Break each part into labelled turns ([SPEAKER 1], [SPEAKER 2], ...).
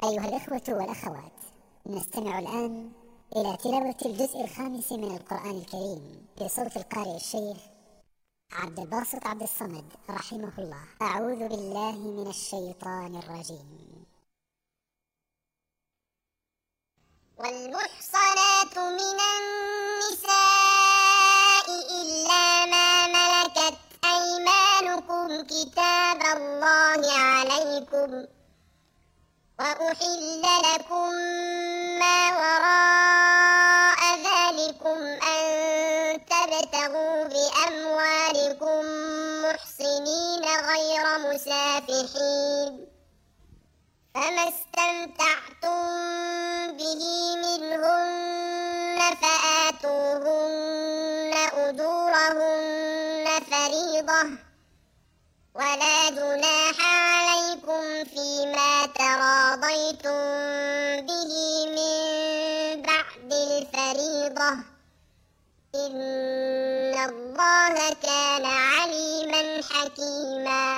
[SPEAKER 1] أيها الإخوة والأخوات، نستمع الآن إلى تلاوة الجزء الخامس من القرآن الكريم بصوت القارئ الشيخ عبد الباسط عبد الصمد رحمه الله. أعوذ بالله من الشيطان الرجيم.
[SPEAKER 2] والمحصنات من النساء إلا ما ملكت أيمانكم كتاب الله عليكم، وأحل لكم ما وراء ذلكم أن تبتغوا بأموالكم محصنين غير مسافحين، فما استمتعتم به منهن فآتوهن أجورهن فريضة، ولا جناح عليكم فيما تراضيتم به من بعد الفريضة، إن الله كان عليما حكيما.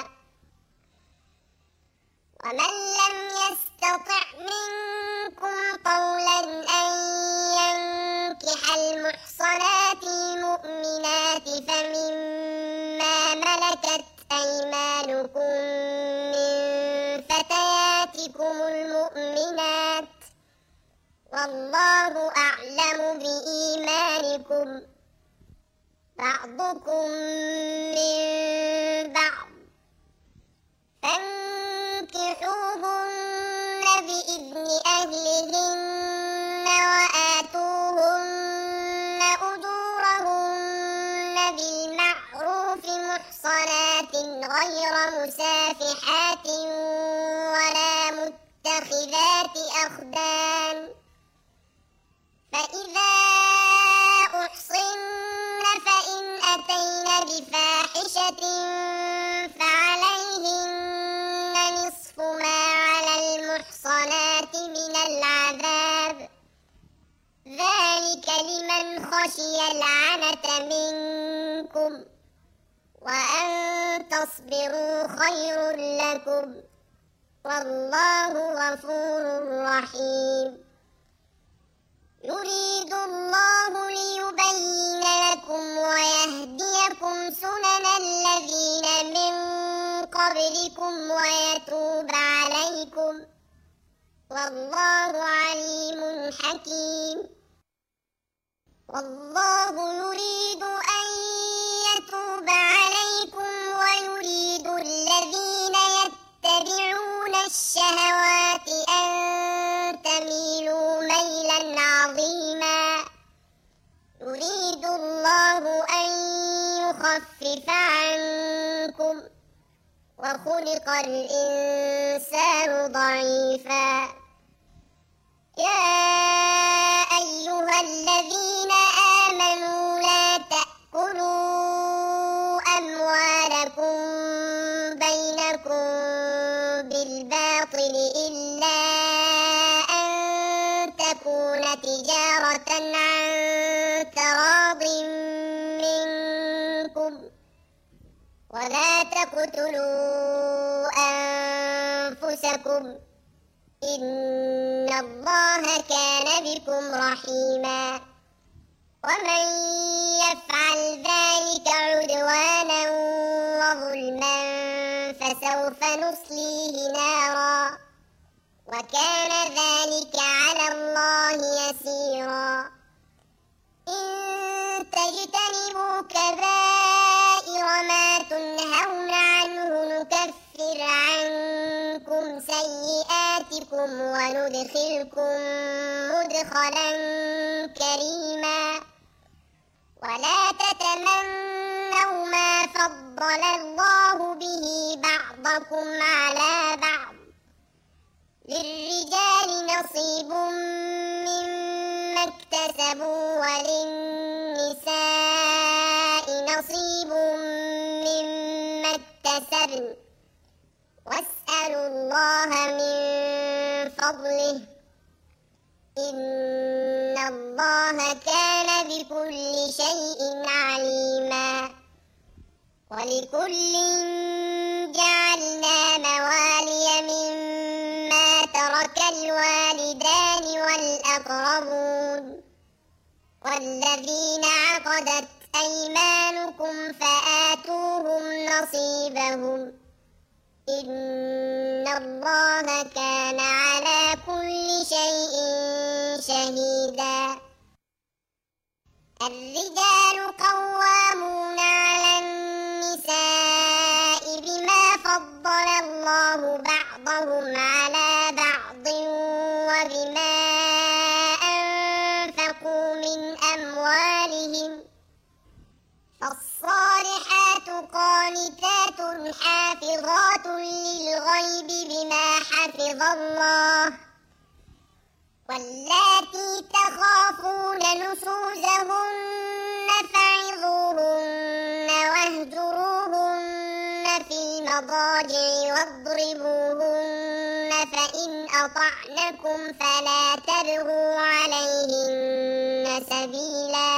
[SPEAKER 2] ومن لم يستطع منكم طولا أن ينكح المحصنات المؤمنات فمما ملكت أيمانكم من فتياتكم المؤمنات، والله أعلم بإيمانكم، بعضكم من بعض، فانكحوهن بإذن أهلهن وآتوهن أجورهن بالمعروف محصنات غير مسافحات ولا متخذات أخدان، فإذا أحصن فإن أتين بفاحشة فعليهن نصف ما على المحصنات من العذاب، ذلك لمن خشي العنة منكم، وأن تصبروا خير لكم، والله غفور رحيم. يريد الله ليبين لكم ويهديكم سنن الذين من قبلكم ويتوب عليكم، والله عليم حكيم. والله يريد أن يتوب عليكم ويريد الذين يتبعون الشهوات أن تميلوا ميلا عظيما. يريد الله أن يخفف عنكم، وخلق الإنسان ضعيفا. يا أيها الذين آمنوا لا تأكلوا أموالكم بينكم بالباطل إلا أن تكون تجارة عن تراض منكم، ولا تقتلوا أنفسكم، إن الله كان بكم رحيما. ومن يفعل ذلك عدوانا وظلما فسوف نصليه نارا، وكان ذلك على الله يسيرا. إن تجتنبوا كبائر ما تنهون عنه نكفر عنكم سيئاتكم وندخلكم مدخلا كريما. ولا تتمنوا ما فضل الله به بعضكم على بعض، للرجال نصيب مما اكتسبوا وللنساء نصيب مما اكتسبن، واسألوا الله من فضله، إن الله كان بكل شيء عليما. ولكل جعلنا موالي مما ترك الوالدان والأقربون والذين عقدت أيمانكم فآتوهم نصيبهم إن الله كان على كل شيء شهيدا. الرجال قوامون على النساء بما فضل الله بعضهم على بعض وبما أنفقوا من أموالهم فالصالحات قانتات حافظات للغيب بما حفظ الله واللاتي تخافون نشوزهن فعظوهن واهجروهن في المضاجع واضربوهن فإن أطعنكم فلا تبغوا عليهن سبيلا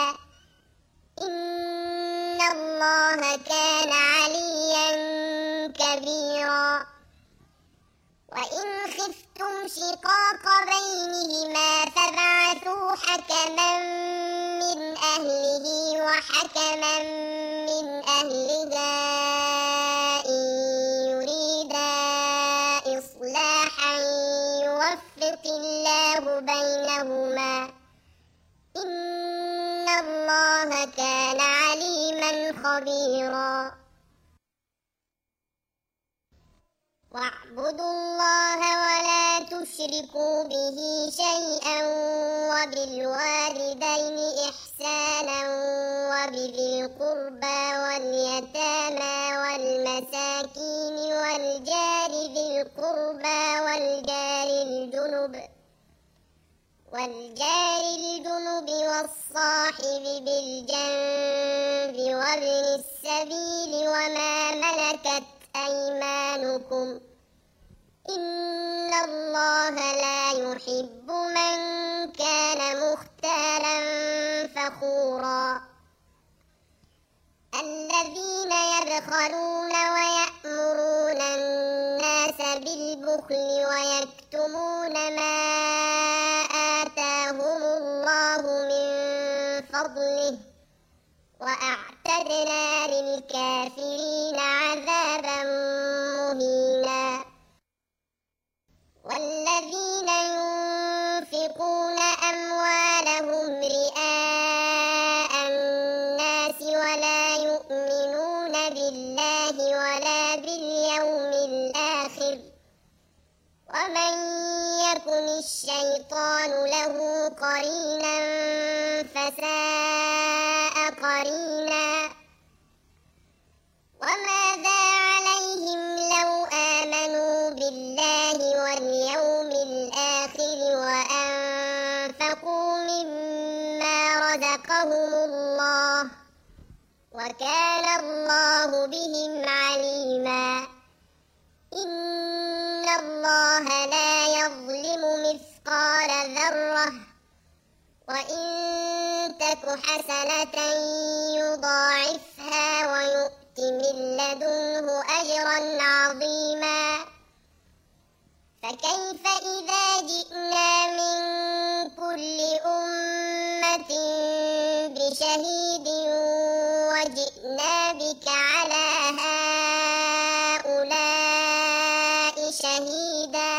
[SPEAKER 2] إن الله كان عليا كبيرا. وإن خفتم شقاق بينهما فابعثوا حكما من أهله وحكما من أهلها إن يريدا إصلاحا يوفق الله بينهما إن الله كان عليما خبيرا. واعبدوا الله ولا تشركوا به شيئا وبالوالدين إحسانا وبذي القربى واليتامى والمساكين والجار ذي القربى والجار الجنب والصاحب بالجنب وابن السبيل وما ملكت أيمانكم إن الله لا يحب من كان مختالا فخورا. الذين يبخلون ويأمرون الناس بالبخل ويكتمون ما آتاهم الله من فضله وأعتدنا للكافرين عذابا مهينا. والذين ينفقون أموالهم رئاء الناس ولا يؤمنون بالله ولا باليوم الآخر ومن يكن الشيطان له قرينا فساء قرينا. وماذا عليهم لو آمنوا بالله واليوم الآخر وأنفقوا مما رزقهم الله وكان الله بهم عليما. إن الله لا يظلم مثقال ذرة وإن تك حسنة يضاعفها ويؤت من لدنه أجرا عظيما. فكيف إذا جئنا من كل أمة بشهيد وجئنا بك على هؤلاء شهيدا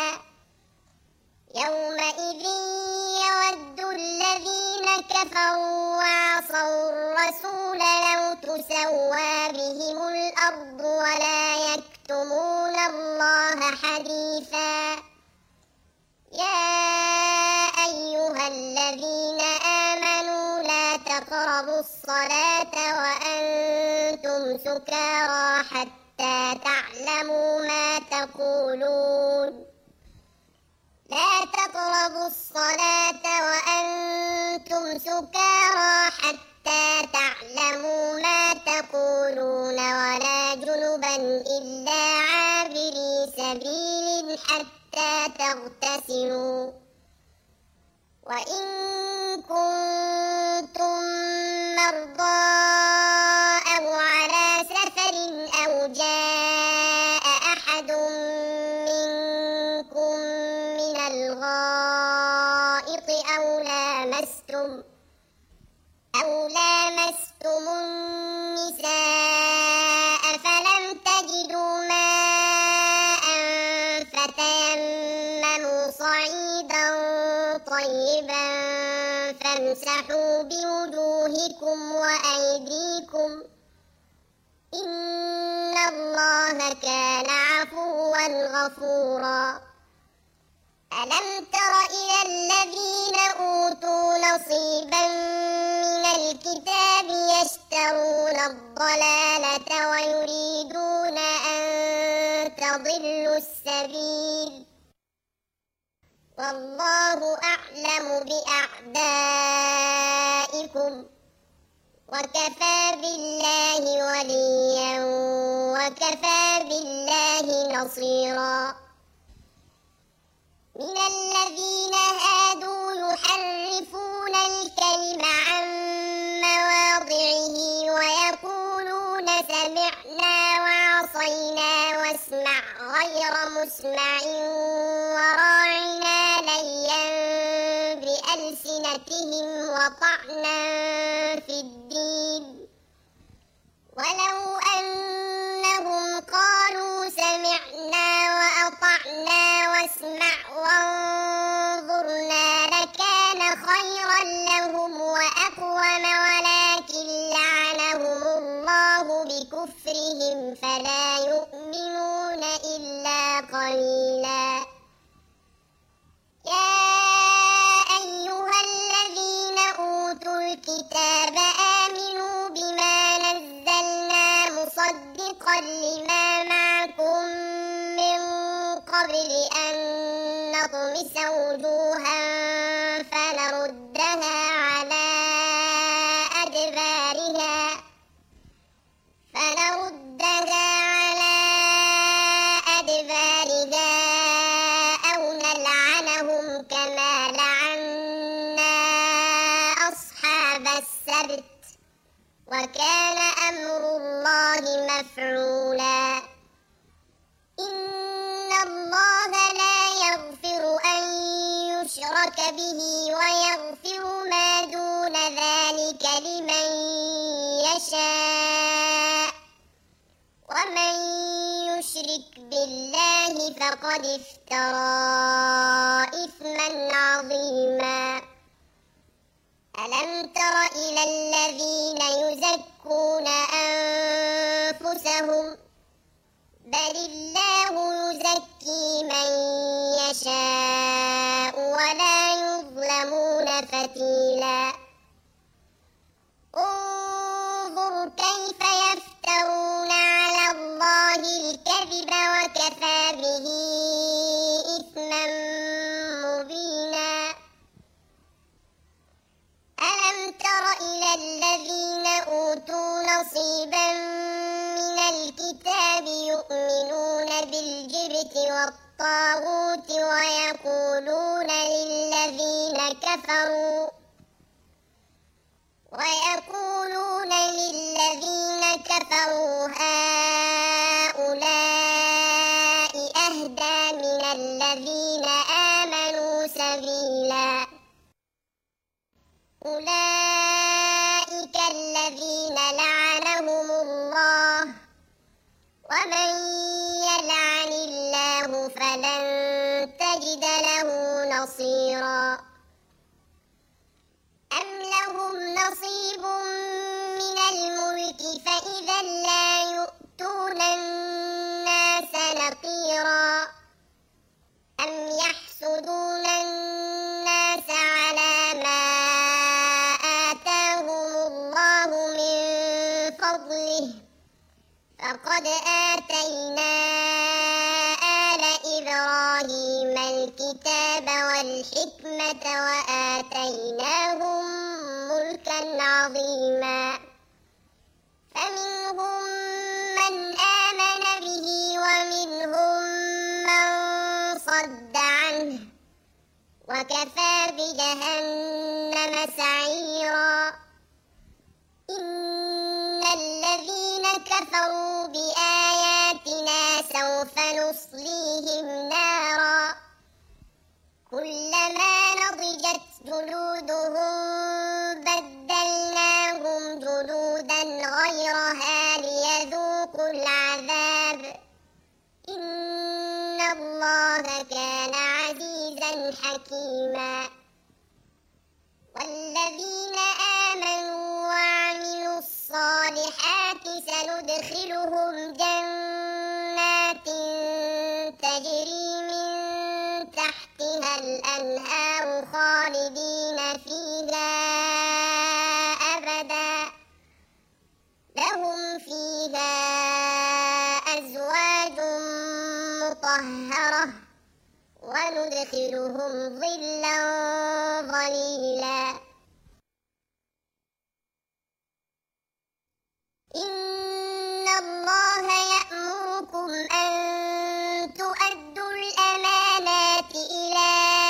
[SPEAKER 2] يومئذ يود الذين كفروا وعصوا الرسول لو تسوى بهم الأرض ولا يكتمون الله حديثا. يا أيها الذين آمنوا لا تقربوا الصلاة وأنتم سكارى حتى تعلموا ما تقولون. لا تقربوا الصلاة وأنتم سكارى حتى تعلموا ما تقولون ولا جنبا إلا عابري سبيل حتى تغتسلوا. وإن كنتم مرضى أو على سفر أو جاء أحد منكم من الغائط أو لامستم النساء فلم تجدوا ماء فتيمموا صعيدا طيبا فامسحوا بوجوهكم وأيديكم إن الله كان عفوا غفورا. ألم تر إلى الذين أوتوا نصيبا من الكتاب يشترون الضلالة ويريدون أن تضلوا السبيل والله أعلم بأعدائكم وكفى بالله وليا وكفى بالله نصيرا. من الذين هادوا يحرفون الكلم عن مواضعه ويقولون سمعنا وعصينا واسمع غير مسمع وراعنا ليا بألسنتهم وطعنا في الدين ولو أنهم قالوا سمعنا وأطعنا واسمع وانظرنا لكان خيرا لهم وأقوم ولكن لعنهم الله بكفرهم فلا يؤمنون إلا قليلا. يا أيها الذين أوتوا الكتاب آمنوا بما نزلنا مصدقا لما معكم من قبل أن نطمس وجوها فنردها على أدبارها أو نلعنهم كما لعنا أصحاب السبت وكان أمر الله مفعولا. إن الله لا يغفر أن يشرك به ويغفر ما دون ذلك لمن يشاء ومن يشرك بالله فقد افترى إثما عظيما. ألم تر إلى الذين يزكون أنفسهم بل الله يزكي من يشاء ولا يظلمون فتيلا. انظر كيف يفترون على الله الكذب وكفى به إثما مبينا. ألم تر إلى الذين أوتوا نصيبا من الكتاب يؤمنون بالجبت والطاغوت ويقولون للذين كفروا هؤلاء أهدى من الذين آمنوا سبيلا. أولئك الذين لعنهم الله ومن يلعن الله فلن تجد له نصيرا. أم لهم نصيب من الملك فإذا لا يؤتون الناس نقيرا. أم يحسدون الناس على ما آتاهم الله من فضله فقد آتينا آل إبراهيم الكتاب والحكمة وآتيناهم ملكا عظيما. فمنهم من آمن به ومنهم من صد عنه وكفى بجهنم سعيرا. إن الذين كفروا بآياتنا سوف نصليهم نارا نضجت جلودهم بدلناهم جلودا غيرها ليذوقوا العذاب إن الله كان عزيزا حكيما والذين آمنوا وعملوا الصالحات سندخلهم جنات تجري من تحتها الأنهار خالدين فيها أبدا لهم فيها أزواج مطهرة وندخلهم ظلا ظليلا إن الله يأمركم أن تؤدوا الأمانات إلى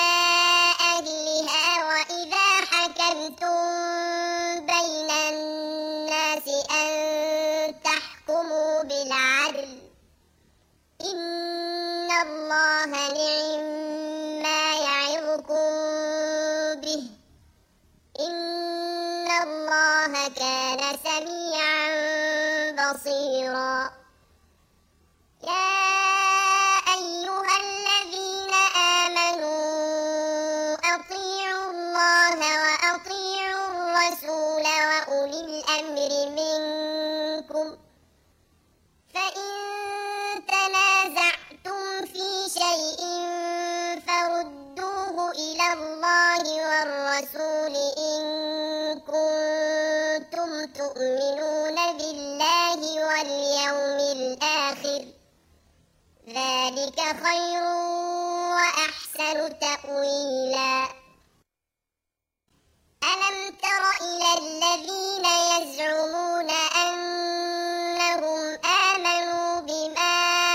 [SPEAKER 2] أهلها وإذا حكمتم بين الناس أن تحكموا بالعدل إن الله نعم ما يعظكم به إن الله كان سميعا بصيرا يا أيها الذين آمنوا أطيعوا الله وأطيعوا الرسول وأولي الأمر منكم فإن تنازعتم في شيء فردوه إلى الله والرسول إن كنتم تؤمنون بالله واليوم الآخر ذلك خير وأحسن تأويلا ألم تر إلى الذين يزعمون أنهم آمنوا بما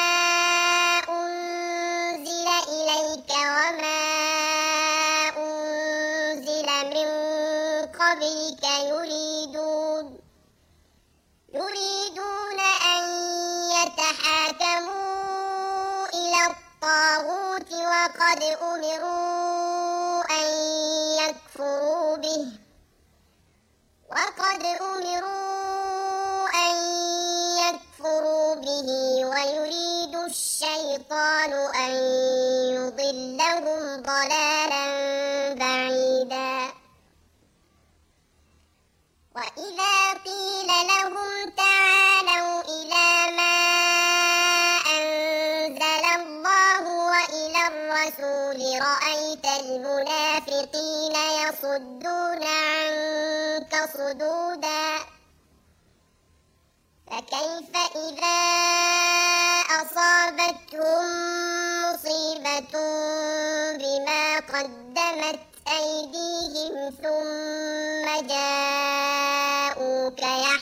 [SPEAKER 2] أنزل إليك وما أنزل من قبلك يريدون أن يتحاكموا إلى الطاغوت وقد أمروا أن يكفروا به ويريد الشيطان أن يضلهم ضلالا بعيدا وإذا قيل لهم تعالوا إلى ما أنزل الله وإلى الرسول رأيت المنافقين يصدون عنك صدودا فكيف إذا أصابتهم مصيبة بما قدمت أيديهم ثم جاءوك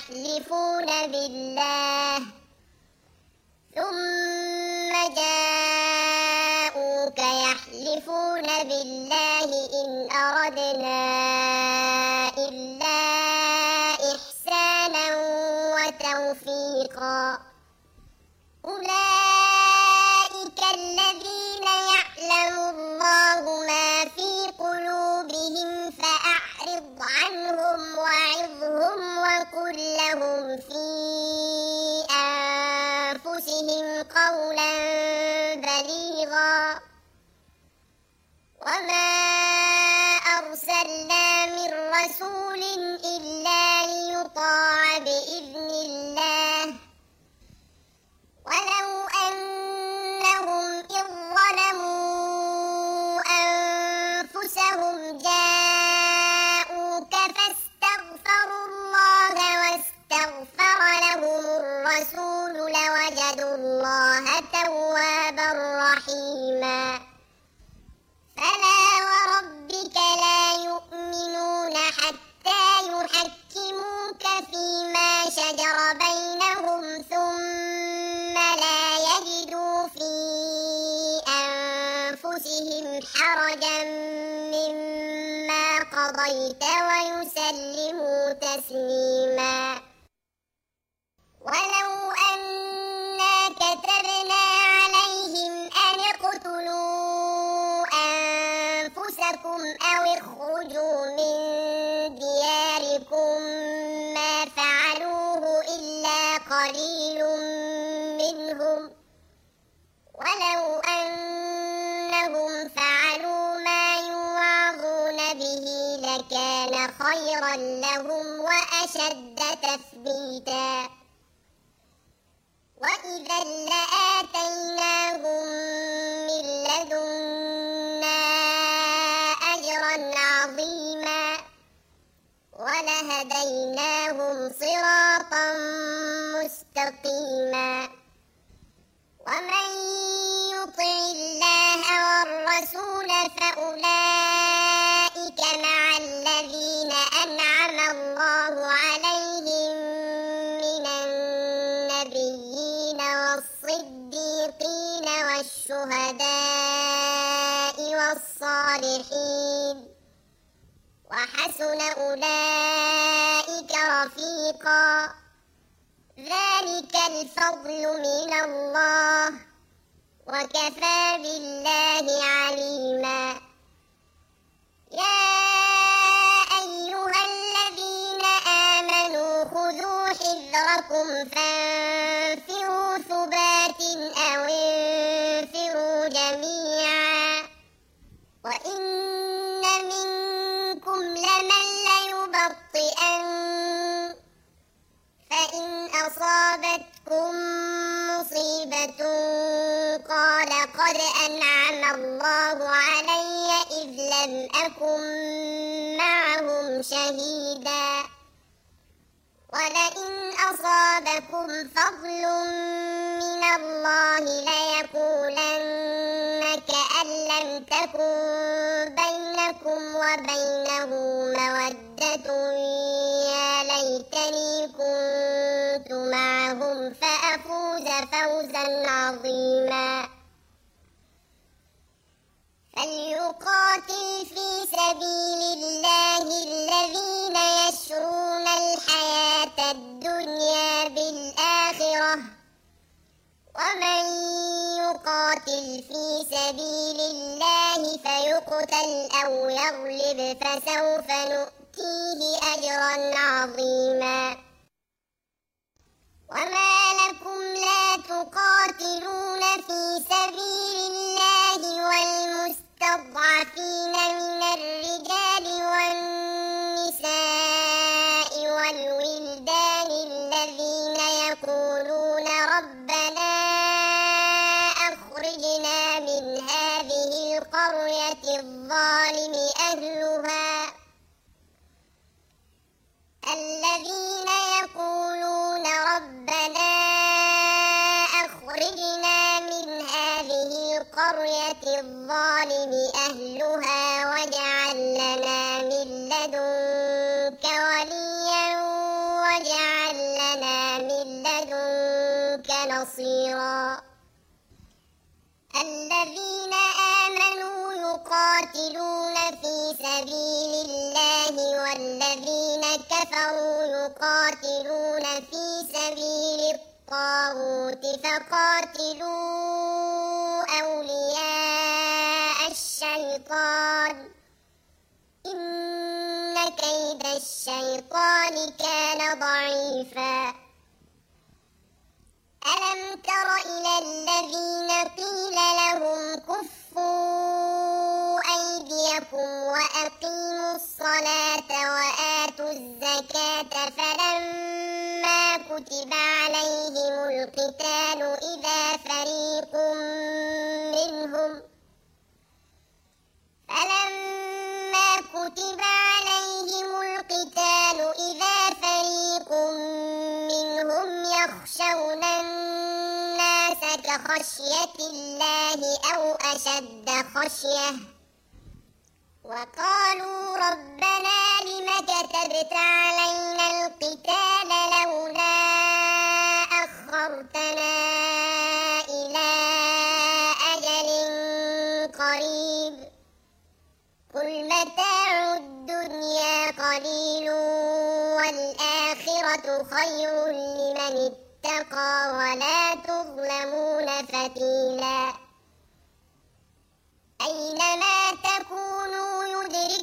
[SPEAKER 2] يحلفون بالله إن أردنا إلا إحسانا وتوفيقا أولئك الذين يعلم الله ما في قلوبهم فأعرض عنهم وعظهم وقل لهم في أنفسهم قولا بليغا وما أرسلنا من رسول إلا ليطاع بإذن الله ولو أنهم إذ ظلموا أنفسهم جاءوك فاستغفروا الله واستغفر لهم الرسول لوجدوا الله توابا رحيما فلا وربك لا يؤمنون حتى يحكموك فيما شجر بينهم ثم لا يجدوا في أنفسهم حرجا مما قضيت ويسلموا تسليما ولو أنا كتبنا عليهم أن اقتلوا أنفسكم أو اخرجوا من دياركم ما فعلوه إلا قليل منهم ولو أنهم فعلوا ما يوعظون به لكان خيرا لهم وأشد تثبيتا وإذا لآتيناهم من لدنا أجرا عظيما ولهديناهم صراطا مستقيما ومن يطع الله والرسول فأولئك مع الذين أنعم الله عليهم من النبيين والصديقين والشهداء والصالحين وحسن أولئك رفيقا ذلك الفضل من الله وكفى بالله عليما يا أيها الذين آمنوا خذوا حذركم فانفروا ثبات أو انفروا جميعا وإن منكم لمن ليبطئن فإن أصابتكم مصيبة قال قد أنعم الله علي إذ لم أكن معهم شهيدا ولئن أصابكم فضل من الله ليقولن كأن لم تكن بينكم وبينه مودة يا ليتني كنت معهم فأفوز فوزا عظيما فليقاتل في سبيل الله الذين يشرون الحياة الدنيا بالآخرة ومن يقاتل في سبيل الله فيقتل أو يغلب فسوف نؤتيه أجرا عظيما وما لكم لا تقاتلون في سبيل الله والمستضعفين من الرجال والنساء والولدان الذين يقولون ربنا أخرجنا من هذه القرية الظالم أهلها الذين يقولون ربنا أخرجنا من هذه القرية الظالم أهلها واجعل لنا من لدنك وليا واجعل لنا من لدنك نصيرا الذين آمنوا يقاتلون في سبيل الله والذين كفروا يقاتلون في سبيل الطاغوت فقاتلوا أولياء الشيطان إن كيد الشيطان كان ضعيفا ألم تر إلى الذين قيل لهم كفوا أيديكم وأقيموا الصلاة وآتوا الزكاة فلما كتب عليهم القتال إذا فريق منهم يخشون الناس كخشية الله أو أشد خشية وقالوا ربنا لم كتبت علينا القتال لولا أخرتنا إلى أجل قريب قل متاع الدنيا قليل والآخرة خير لمن اتقى ولا تظلمون فتيلا أينما تكونوا يدرككم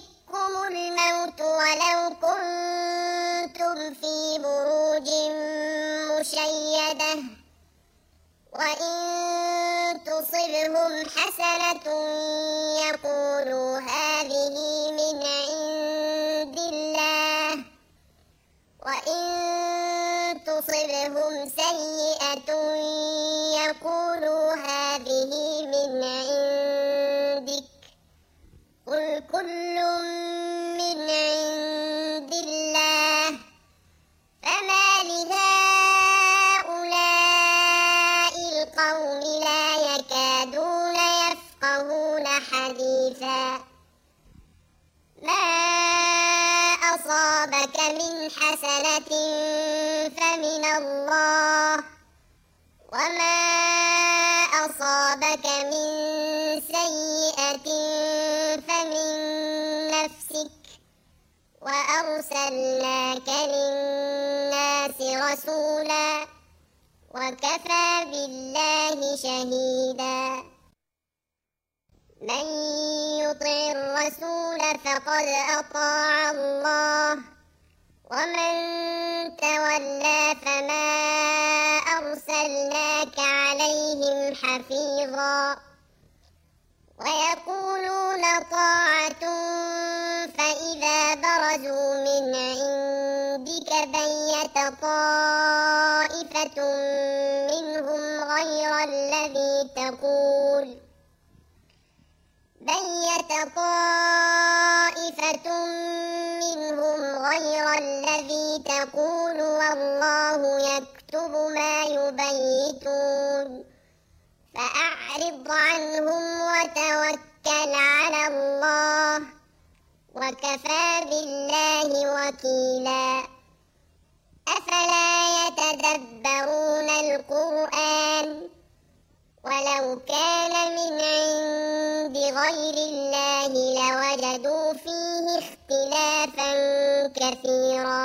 [SPEAKER 2] حسنة يقولوا هذه من عند الله، وإن تصبهم سيئة يقولوا هذه من عندك، قل كل من عند الله، فما لهؤلاء القوم لا يكادون يفقهون حديثا. ما أصابك من حسنة فمن الله، وما أصابك من سيئة فمن نفسك، وأرسلناك للناس رسولا، وكفى بالله شهيدا. من يطع الرسول فقد أطاع الله، ومن تولى فما أرسلناك عليهم حفيظا. ويقولون طاعة فإذا برزوا من عندك بيت طائفة منهم غير الذي تقول، والله يكتب ما يبيتون، فأعرض عنهم وتوكل على الله، وكفى بالله وكيلا. أفلا يتدبرون القرآن، ولو كان من عند غير الله لوجدوا فيه اختلافا كثيرا.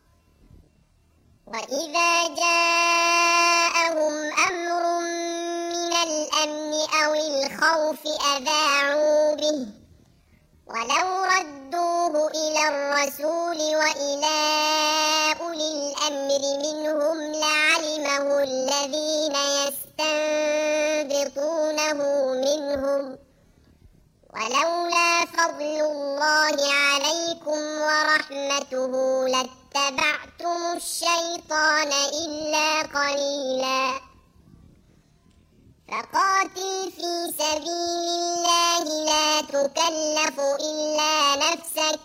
[SPEAKER 2] وإذا جاءهم أمر من الأمن أو الخوف أذاعوا به، ولو ردوه إلى الرسول وإلى أولي الأمر منهم لعلمه الذين يستنبطونه منهم، ولولا فضل الله عليكم ورحمته لاتبعتم الشيطان إلا قليلا. فقاتل في سبيل الله لا تكلف إلا نفسك،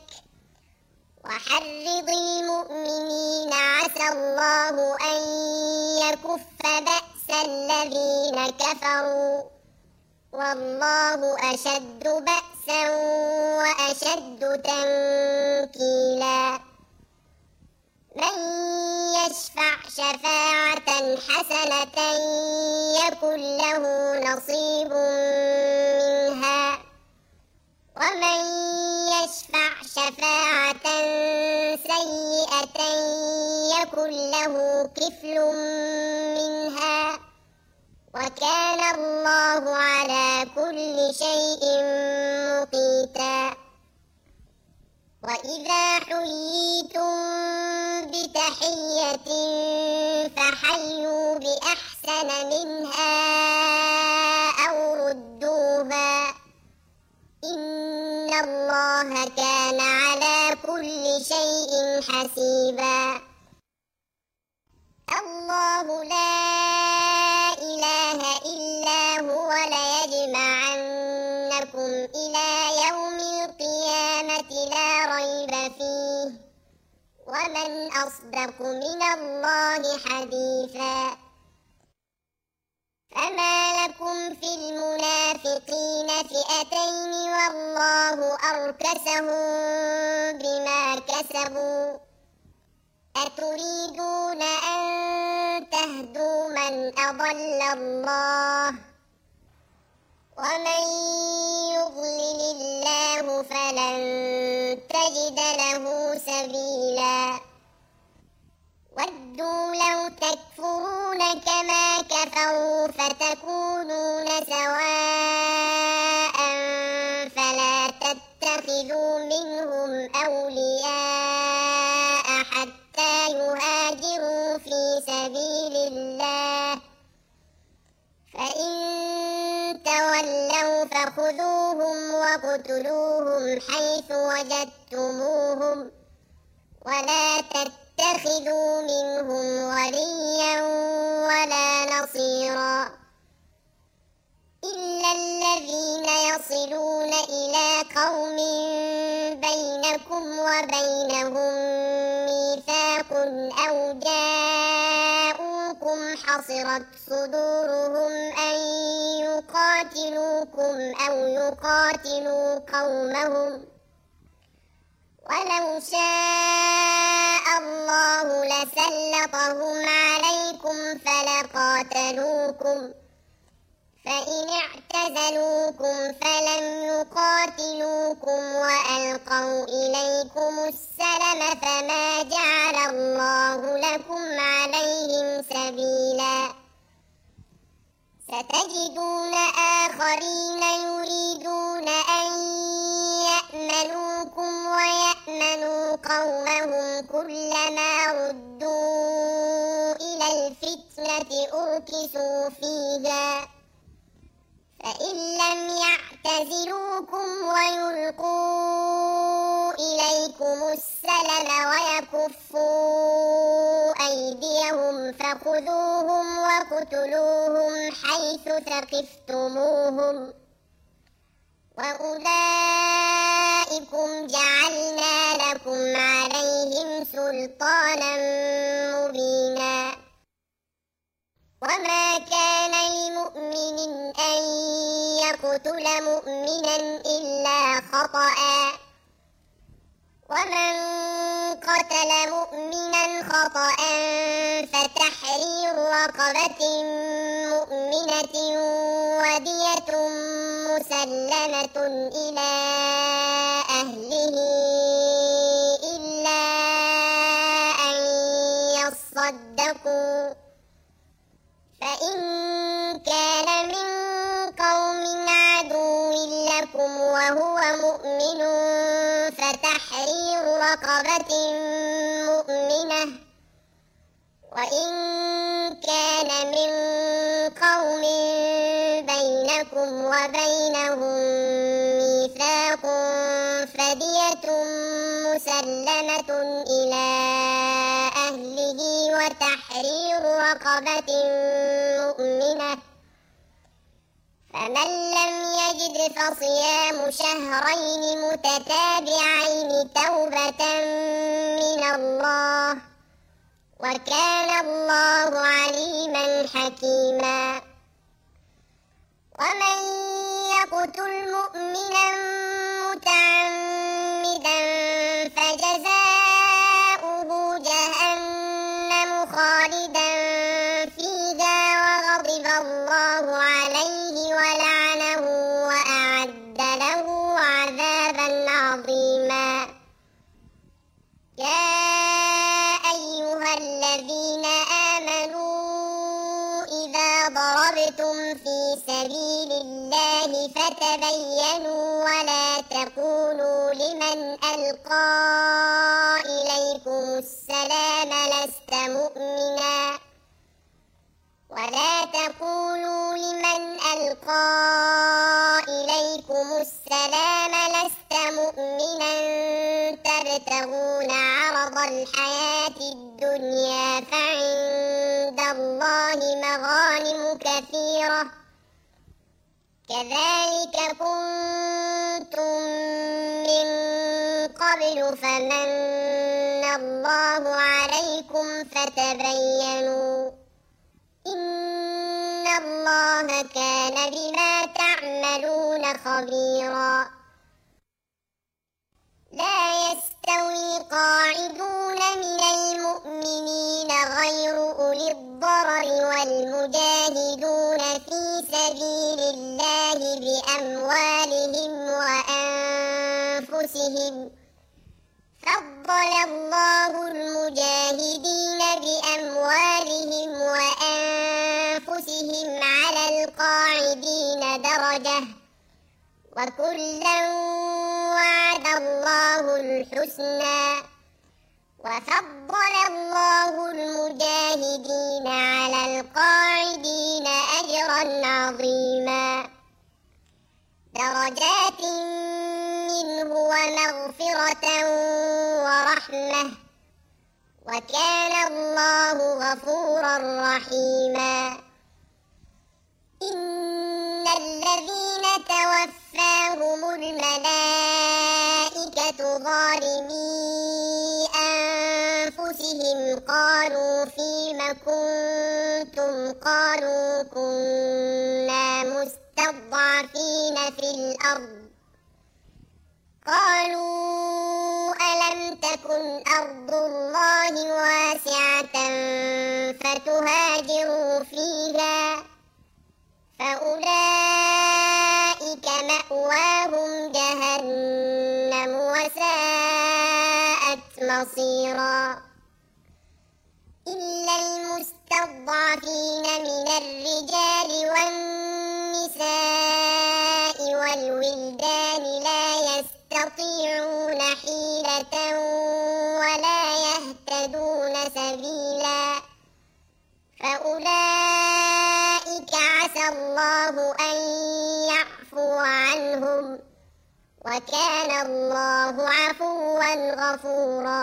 [SPEAKER 2] وحرض المؤمنين عسى الله أن يكف بأس الذين كفروا، والله أشد بأسا وأشد تنكيلا. من يشفع شفاعة حسنة يكن له نصيب منها، ومن يشفع شفاعة سيئة يكن له كفل منها، وكان الله على كل شيء مقيتا. وإذا حييتم بتحية فحيوا بأحسن منها أو ردوها، إن الله كان على كل شيء حسيبا. الله لا إله إلا هو ليجمعنكم إلى يوم القيامة لا ريب فيه، ومن أصدق من الله حديثا. فما لكم في المنافقين فئتين والله أركسهم بما كسبوا، أتريدون أن تهدوا من أضل الله، ومن يضلل الله فلن تجد له سبيلا. ودوا لو تكفرون كما كفروا فتكونون سواء فلا تتخذوا منهم أولياء حتى يهاجروا في سبيل الله، فإن تولوا فخذوهم وَاقْتُلُوهُمْ حَيْثُ وَجَدتُّمُوهُمْ وَلَا تَتَّخِذُوا مِنْهُمْ وَلِيًّا وَلَا نَصِيرًا إِلَّا الَّذِينَ يَصِلُونَ إِلَى قَوْمٍ بَيْنَكُمْ وَبَيْنَهُم مِّيثَاقٌ أَوْ جَاءُوكُمْ حَصِرَتْ صُدُورُهُمْ أَن يُقَاتِلُوكُمْ أَوْ يُقَاتِلُوا قَوْمَهُمْ وَلَوْ شَاءَ اللَّهُ لَسَلَّطَهُمْ عَلَيْكُمْ فَلَقَاتَلُوكُمْ فَإِنِ اعْتَزَلُوكُمْ فَلَمْ يُقَاتِلُوكُمْ وَأَلْقَوْا إِلَيْكُمُ السَّلَمَ فَمَا جَعَلَ اللَّهُ لَكُمْ عَلَيْهِمْ سَبِيلًا سَتَجِدُونَ آخَرِينَ يُرِيدُونَ أَن يَأْمَنُوكُمْ وَيَأْمَنُوا قَوْمَهُمْ كُلَّمَا رُدُّوا إِلَى الْفِتْنَةِ أُرْكِسُوا فِيهَا فَإِن لَّمْ يَعْتَزِلُوكُمْ وَيُلْقُوا إِلَيْكُمُ السَّلَمَ وَيَكُفُّوا أَيْدِيَهُمْ فَخُذُوهُمْ وَاقْتُلُوهُمْ حَيْثُ ثَقِفْتُمُوهُمْ وَأُولَٰئِكُمْ جَعَلْنَا لَكُمْ عَلَيْهِمْ سُلْطَانًا مُّبِينًا وَمَا كَانَ لِمُؤْمِنٍ أَن يَقْتُلَ مُؤْمِنًا إِلَّا خَطَأً وَمَن قَتَلَ مُؤْمِنًا خَطَأً فَتَحْرِيرُ رَقَبَةٍ مُّؤْمِنَةٍ وَدِيَةٌ مُّسَلَّمَةٌ إِلَىٰ أَهْلِهِ إِلَّا أَن يَصَّدَّقُوا فَإِن كَانَ مِن قَوْمٍ عَدُوٍّ لَّكُمْ وَهُوَ مُؤْمِنٌ فَتَحْرِيرُ رَقَبَةٍ مُّؤْمِنَةٍ وَإِن كَانَ مِن قَوْمٍ بَيْنَكُمْ وَبَيْنَهُم مِّيثَاقٌ فَدِيَةٌ مُّسَلَّمَةٌ إِلَىٰ أَهْلِهِ وَتَحْرِيرُ رَقَبَةٍ مُّؤْمِنَةٍ فَمَن لَّمْ يَجِدْ فَصِيَامُ شَهْرَيْنِ مُتَتَابِعَيْنِ تَوْبَةً مِّنَ اللَّهِ وَكَانَ اللَّهُ عَلِيمًا حَكِيمًا وَمَن يَقْتُلْ مُؤْمِنًا مُّتَعَمِّدًا فَجَزَاؤُهُ جَهَنَّمُ خَالِدًا فِيهَا وَغَضِبَ اللَّهُ عَلَيْهِ وَلَعَنَهُ وَأَعَدَّ لَهُ عَذَابًا عَظِيمًا يَا أَيُّهَا الَّذِينَ آمَنُوا إِذَا ضَرَبْتُمْ فِي سَبِيلِ اللَّهِ فَتَبَيَّنُوا وَلَا تَقُولُوا لِمَنْ أَلْقَىٰ إِلَيْكُمُ السَّلَامَ لَسْتَ مُؤْمِنًا تَبْتَغُونَ عَرَضَ الْحَيَاةِ الدُّنْيَا فَعِندَ اللَّهِ مَغَانِمُ كَثِيرَةٌ كَذَٰلِكَ كُنتُم مِّن قَبْلُ فَمَنَّ اللَّهُ عَلَيْكُمْ فَتَبَيَّنُوا إِنَّ اللَّهَ كَانَ بِمَا تَعْمَلُونَ خَبِيرًا لا يستوي القاعدون من المؤمنين غير أولي الضرر والمجاهدون في سبيل الله بأموالهم وأنفسهم فضل الله المجاهدين بأموالهم وأنفسهم على القاعدين درجة وكلا وعد الله الحسنى وفضل الله المجاهدين على القاعدين أجرا عظيما درجات منه ومغفرة ورحمة وكان الله غفورا رحيما إن الذين توفاهم الملائكة ظالمي أنفسهم قالوا فيم كنتم قالوا كنا مستضعفين في الأرض قالوا ألم تكن أرض الله واسعة فتهاجروا فيها فأولئك مأواهم جهنم وساءت مصيرا إلا المستضعفين من الرجال والنساء والولدان لا يستطيعون حيلة ولا يهتدون سبيلا فأولئك عسى الله أن يعفو عنهم وكان الله عفوا غفورا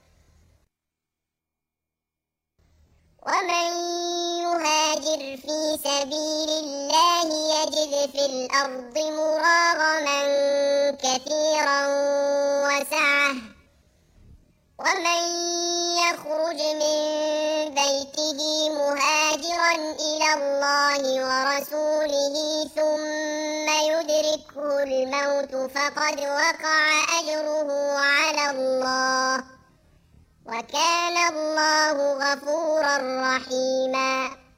[SPEAKER 2] ومن يهاجر في سبيل الله يجد في الأرض مراغما كثيرا وسعة ومن يخرج من بيته مهاجرا إلى الله ورسوله ثم يدركه الموت فقد وقع أجره على الله وكان الله غفورا رحيما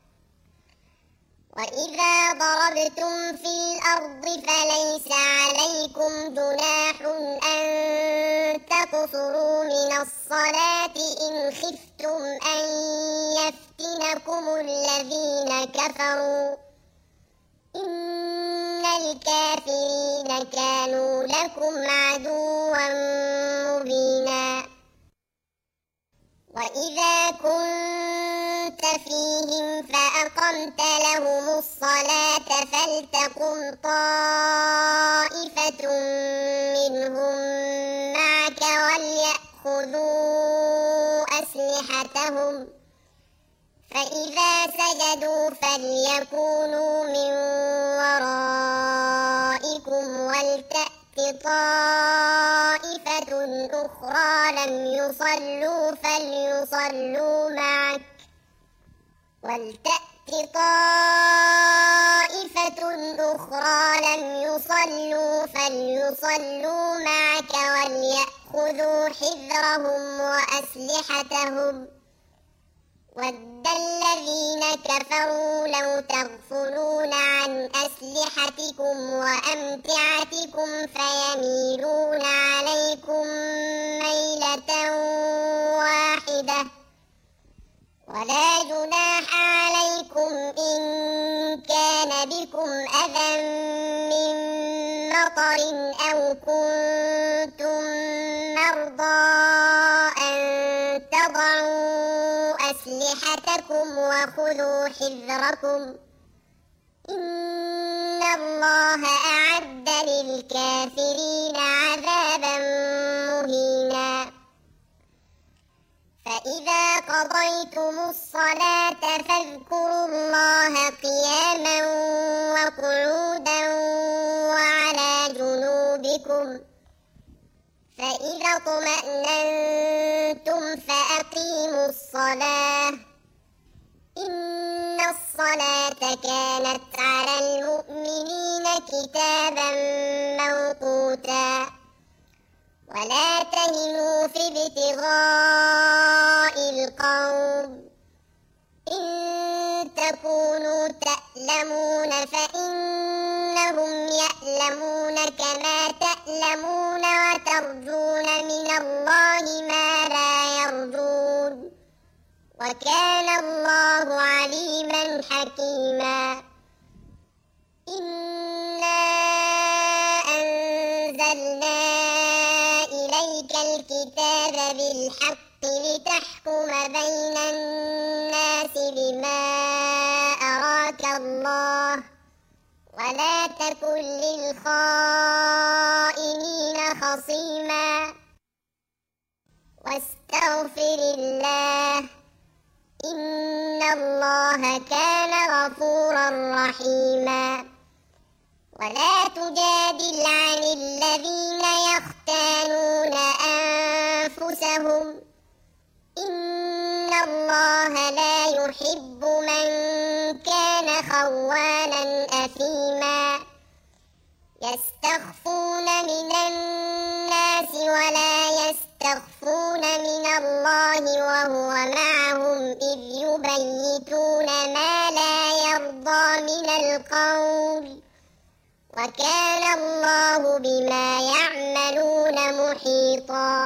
[SPEAKER 2] وإذا ضربتم في الأرض فليس عليكم جناح أن تقصروا من الصلاة إن خفتم أن يفتنكم الذين كفروا إن الكافرين كانوا لكم عدوا مبينا وإذا كنت فيهم فأقمت لهم الصلاة فلتقم طائفة منهم معك وليأخذوا أسلحتهم فإذا سجدوا فليكونوا من ورائكم ولتأت طائفة أخرى لم يصلوا فليصلوا معك ولتأت طائفة أخرى لم يصلوا فليصلوا معك وليأخذوا حذرهم وأسلحتهم ود الذين كفروا لو تغفلون عن أسلحتكم وأمتعتكم فيميلون عليكم ميلة واحدة ولا جناح عليكم إن كان بكم أذى من مطر أو كنتم مرضى أن تضعوا أسلحتكم وخذوا حذركم إن الله أعد للكافرين عذابا مهينا فإذا قضيتم الصلاة فاذكروا الله قياما وقعودا وعلى جنوبكم فإذا اطمأننتم فأقيموا الصلاة إن الصلاة كانت على المؤمنين كتابا موقوتا ولا تهنوا في ابتغاء القوم إن تكونوا تألمون فإنهم يألمون كما تألمون وترجون من الله ما لا يرجون وكان الله عليما حكيما إنا أنزلنا إليك الكتاب بالحق لتحكم بين الناس بما أراك الله ولا تكن للخائنين خصيما واستغفر الله إن الله كان غفورا رحيما ولا تجادل عن الذين يختانون أنفسهم إن الله لا يحب من كان خوانا أثيما يستخفون من الناس ولا يستخفون من الله وهو معهم إذ يبيتون ما لا يرضى من القول وكان الله بما يعملون محيطا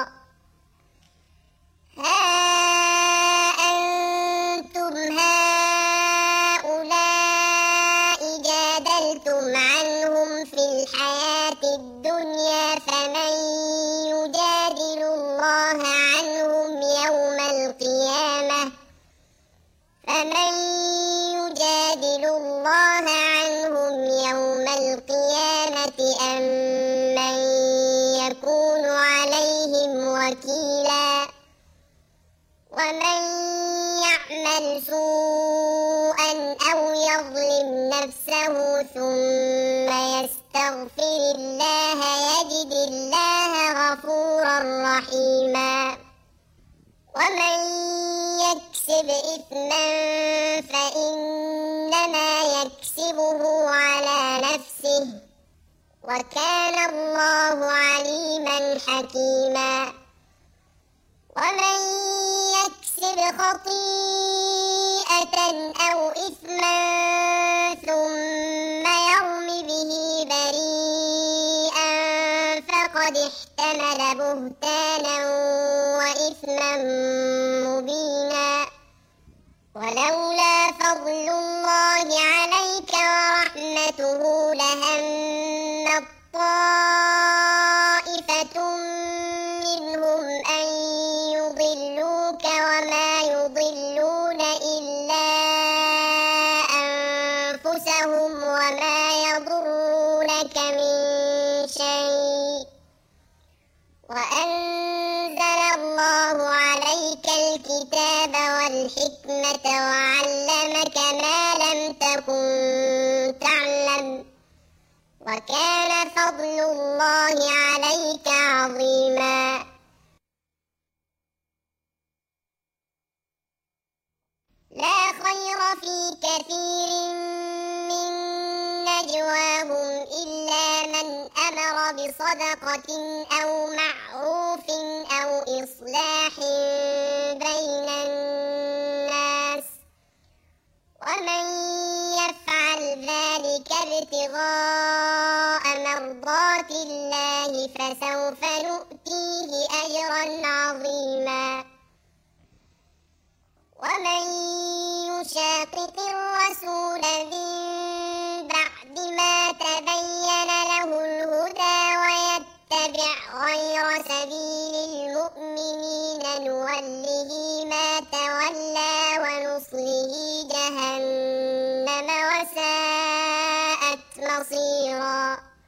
[SPEAKER 2] ها أنتم هؤلاء جادلتم عنهم في الحياة الدنيا فمن يجادل الله عنهم يوم القيامة أم من يكون عليهم وكيلا ومن يعمل سوءا أو يظلم نفسه ثم يستغفر الله يجد الله غفورا رحيما ومن يكسب إثما فإنما يكسبه على نفسه وكان الله عليما حكيما ومن يكسب خطيئة أو إثما ثم يرم به بريئا فقد احتمل بهتانا وإثما مبينا ولولا فضل الله عليك ورحمته لهم طائفة منهم أن يضلوك وما يضلون إلا أنفسهم وما يضرونك من شيء وأنزل الله عليك الكتاب والحكمة وعلمك ما لم تكن تعلم وكان فضل الله عليك عظيما لا خير في كثير من نجواهم إلا من أمر بصدقة أو معروف أو إصلاح بين الناس ومن يفعل ذلك ابتغاء مرضات الله فسوف نؤتيه أجرا عظيما ومن يشاقق الرسول من بعد ما تبين له الهدى ويتبع غير سبيل المؤمنين نوله ما تولى ونصله جهنم وساءت مصيرا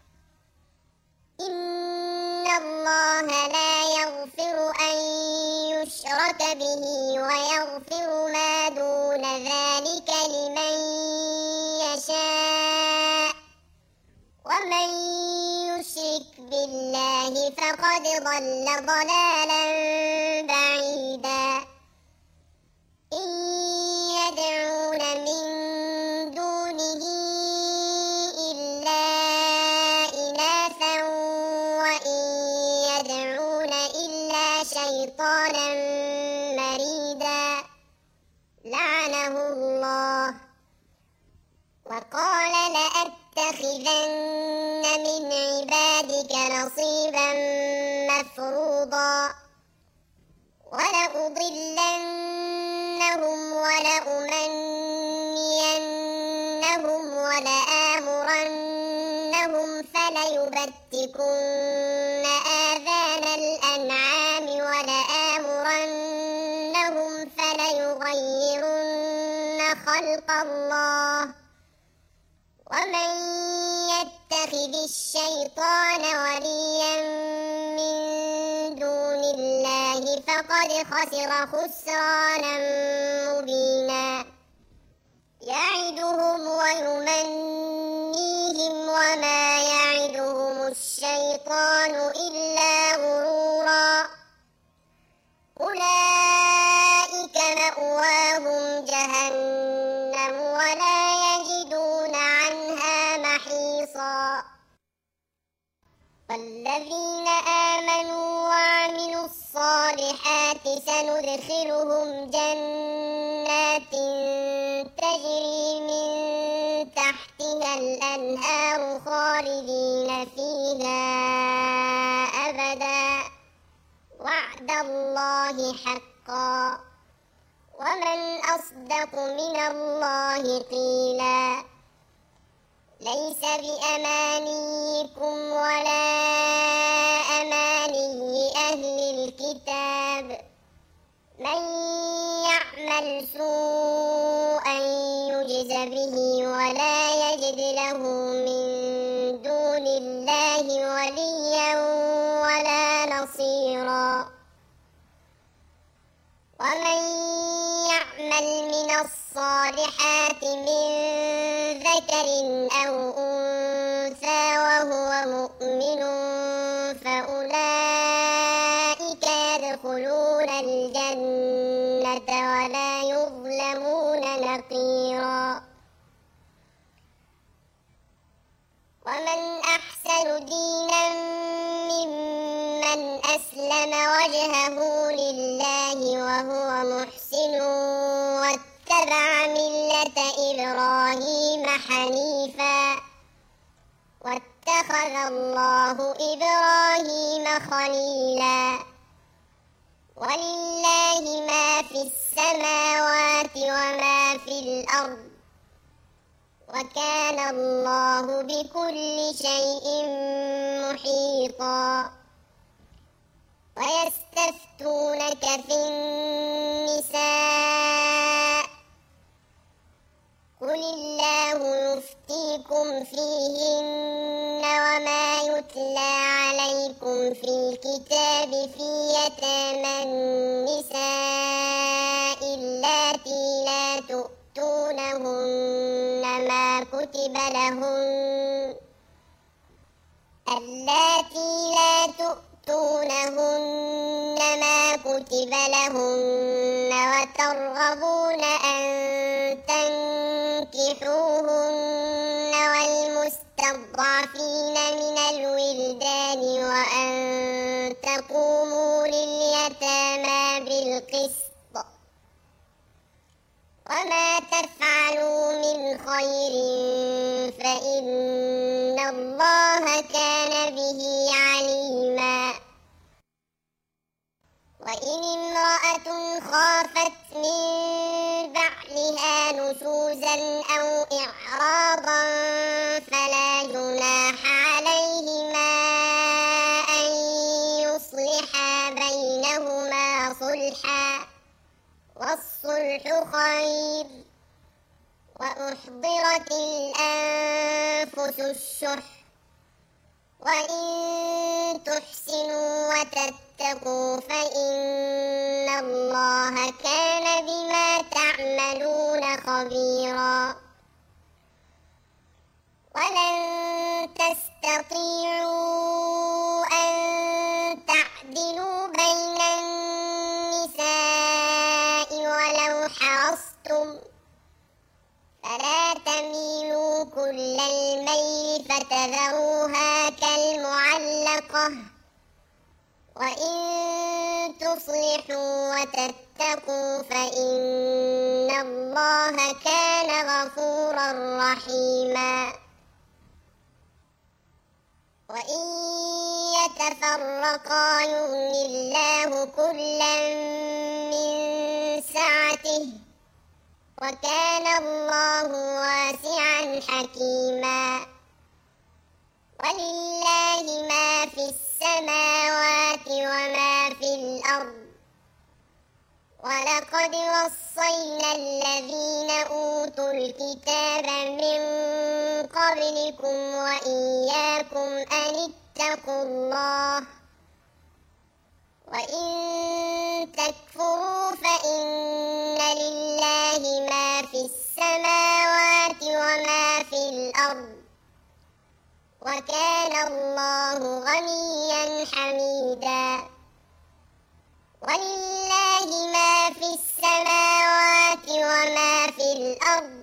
[SPEAKER 2] إن الله لا يغفر أن يشرك به ويغفر ما دون ذلك لمن يشاء ومن يشرك بالله فقد ضل ضلالا بعيدا إن يدعون من دونه إلا إناثا وإن يدعون إلا شيطانا مريدا لعنه الله وقال لأتخذن من عبادك نصيبا مفروضا ولأضلنهم ولأمنينهم ولآمرنهم فليبتكن آذان الأنعام ولآمرنهم فليغيرن خلق الله ومن يتخذ الشيطان وليا من دون الله فقد خسر خسرانا مبينا يعدهم ويمنيهم وما يعدهم الشيطان إلا غرورا أولئك مأواهم جهنم ولا يجدون عنها محيصا والذين آمنوا وعملوا الصالحات سندخلهم جنات تجري من تحتها الأنهار خالدين فيها أبدا وعد الله حقا ومن أصدق من الله قيلا ليس بأمانيكم ولا أماني أهل الكتاب من يعمل سوءا يجز به ولا يجد له من دون الله وليا ولا نصيرا ومن يعمل من الصالحات من ذكر أو أنثى وهو مؤمن فأولئك يدخلون الجنة ولا يظلمون نقيرا ومن أحسن دينا ممن أسلم وجهه لله وهو محسن واتبع ملة إبراهيم حنيفا واتخذ الله إبراهيم خليلا ولله ما في السماوات وما في الأرض وكان الله بكل شيء محيطا ويستفتونك في النساء قل الله يفتيكم فيهن وما يتلى عليكم في الكتاب في يتامى النساء اللاتي لا تؤتونهن ما كتب لهن اللاتي لا تؤتونهن ما كتب لهن وترغبون أن تنكحوهن والمستضعفين من الولدان وأن تقوموا لليتامى بالقسط وما تفعلوا من خير فإن الله كان به عليما وإن امرأة خافت من بعلها نشوزا أو إعراضا فلا جناح عليهما أن يصلحا بينهما صلحا والصلح خير وأحضرت الأنفس الشح وإن تحسنوا وتتقوا فإن الله كان بما تعملون خبيرا ولن تستطيعوا أن تعدلوا بين النساء ولو حرصتم فلا تميلوا كل الميل فتذروها كالمعلقة وإن تصلحوا وتتقوا فإن الله كان غفورا رحيما وإن يتفرقا يغن الله كلا من سعته وكان الله واسعا حكيما ولله ما في السماوات وما في الأرض ولقد وصينا الذين أوتوا الكتاب من قبلكم وإياكم أن اتقوا الله وإن تكفروا فإن لله ما في السماوات وما في الأرض وكان الله غنيا حميدا ولله ما في السماوات وما في الأرض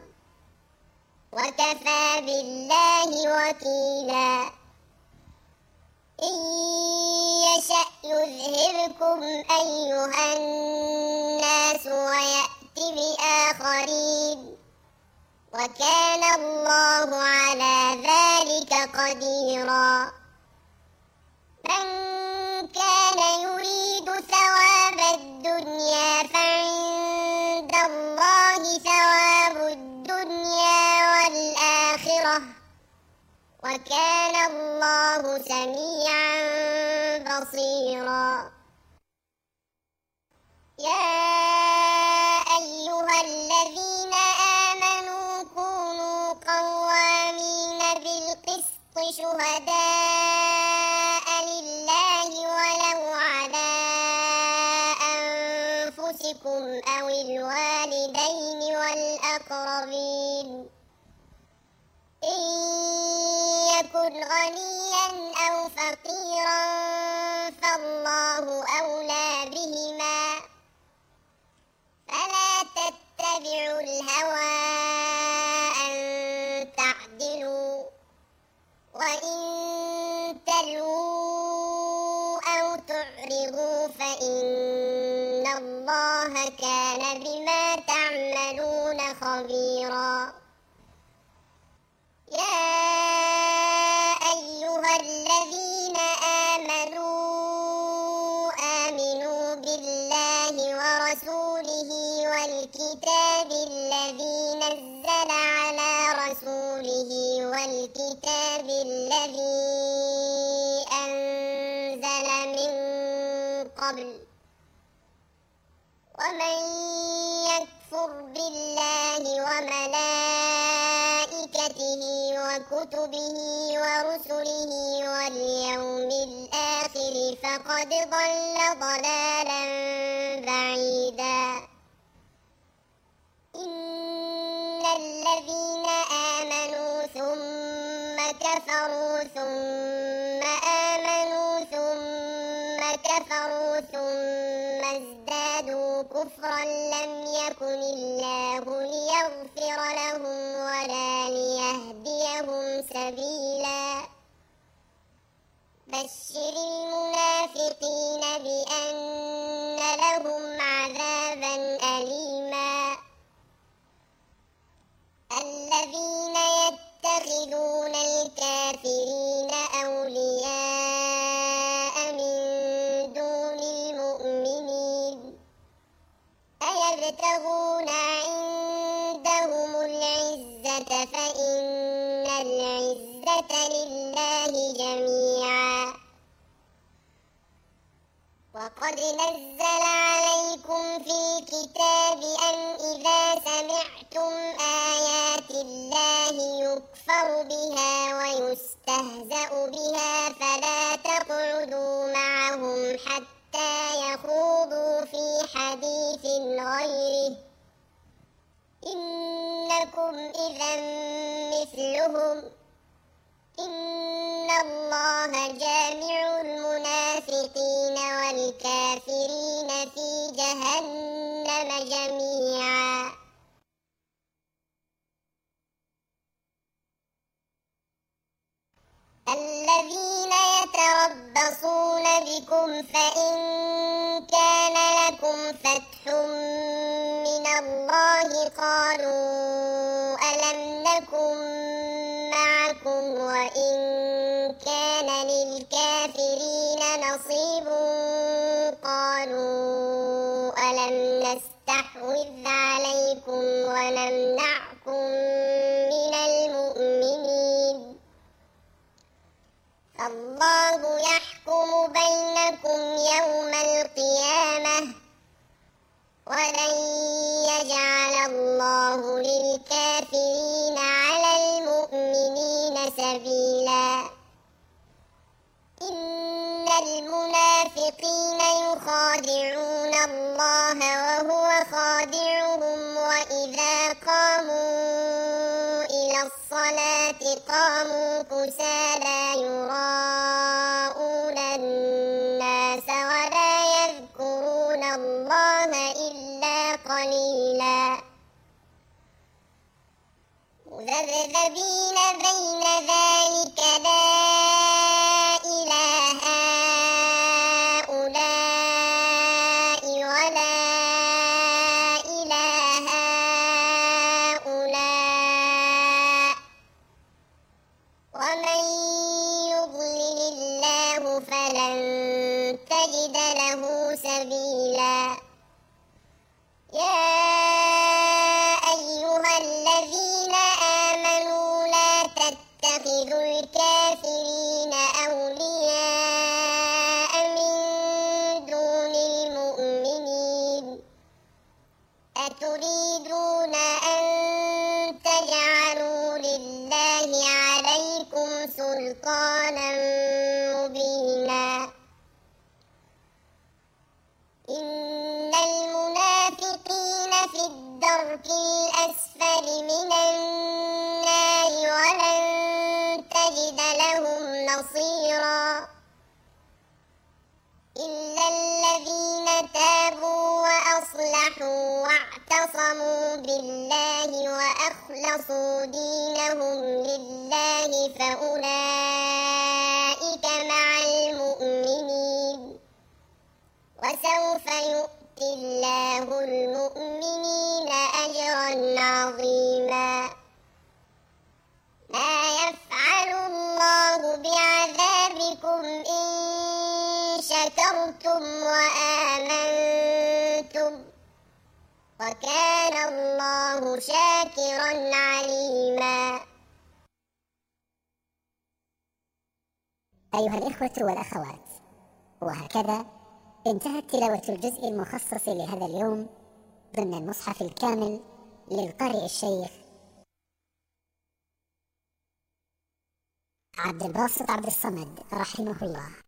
[SPEAKER 2] وكفى بالله وكيلا إن يشأ يذهبكم أيها الناس ويأت بآخرين وكان الله على ذلك قديرا من كان يريد ثواب الدنيا فعند الله ثواب الدنيا والآخرة وكان الله سميعا بصيرا يا أيها الذين آمنوا كونوا قوامين بالقسط شهداء لله ولو على أنفسكم أو الوالدين والأقربين إن يكن غنيا أو فقيرا فالله أولى بهما فلا تتبعوا الهوى أن تعدلوا وإن تلووا أو تعرضوا فإن الله كان بما تعملون خبيرا يا أيها الذين آمنوا بالله ورسوله والكتاب الذي نزل على رسوله والكتاب الذي أنزل من قبل ومن يكفر بالله وملائكته وكتبه ورسله واليوم الآخر فقد ضل ضلالا بعيدا إن الذين آمنوا ثم كفروا ثم آمنوا ثم كفروا ثم ازدادوا كفرا لم يكن الله ليغفر لهم ولا ليهديهم سبيلا بشر المنافقين بأن لهم عذابا أليما الذين يتخذون الكافرين أولياء من دون المؤمنين أيبتغون عندهم العزة فإن العزة لله جميعا وقد نزل عليكم في الكتاب أن إذا سمعتم آيات الله يكفر بها ويستهزأ بها فلا تقعدوا معهم حتى يخوضوا في حديث غيره إنكم إذا مثلهم إن الله جامع المنافقين والكافرين في جهنم جميعا الذين يتربصون بكم فإن كان لكم فتح من الله قالوا ألم نكن معكم وإن كان للكافرين نصيب قالوا ألم نستحوذ عليكم ونمنعكم من المؤمنين فالله يحكم بينكم يوم القيامة المنافقين يخادعون الله وهو خادعهم وإذا قاموا إلى الصلاة قاموا كسالى يراءون الناس ولا يذكرون الله إلا قليلا مذبذبين بين ذلك لا إلى هؤلاء ولا إلى هؤلاء ومن يضلل الله فلن تجد له سبيلا يا أيها الذين آمنوا لا تتخذوا الكافرين أولياء من دون المؤمنين أتريدون أن تجعلوا لله عليكم سلطانا مبينا إن المنافقين في الدرك الأسفل من النار ولن تجد لهم نصيرا إلا الذين تابوا وأصلحوا واعتصموا بالله وأخلصوا دينهم لله فأولئك مع المؤمنين وسوف يؤتي الله المؤمنين أجرا عظيما ما يفعل الله بعذابكم إن شكرتم وآمنتم وكان الله شاكرا عليما.
[SPEAKER 1] أيها الإخوة والأخوات، وهكذا انتهت تلاوة الجزء المخصص لهذا اليوم ضمن المصحف الكامل للقارئ الشيخ عبد الباسط عبد الصمد رحمه الله.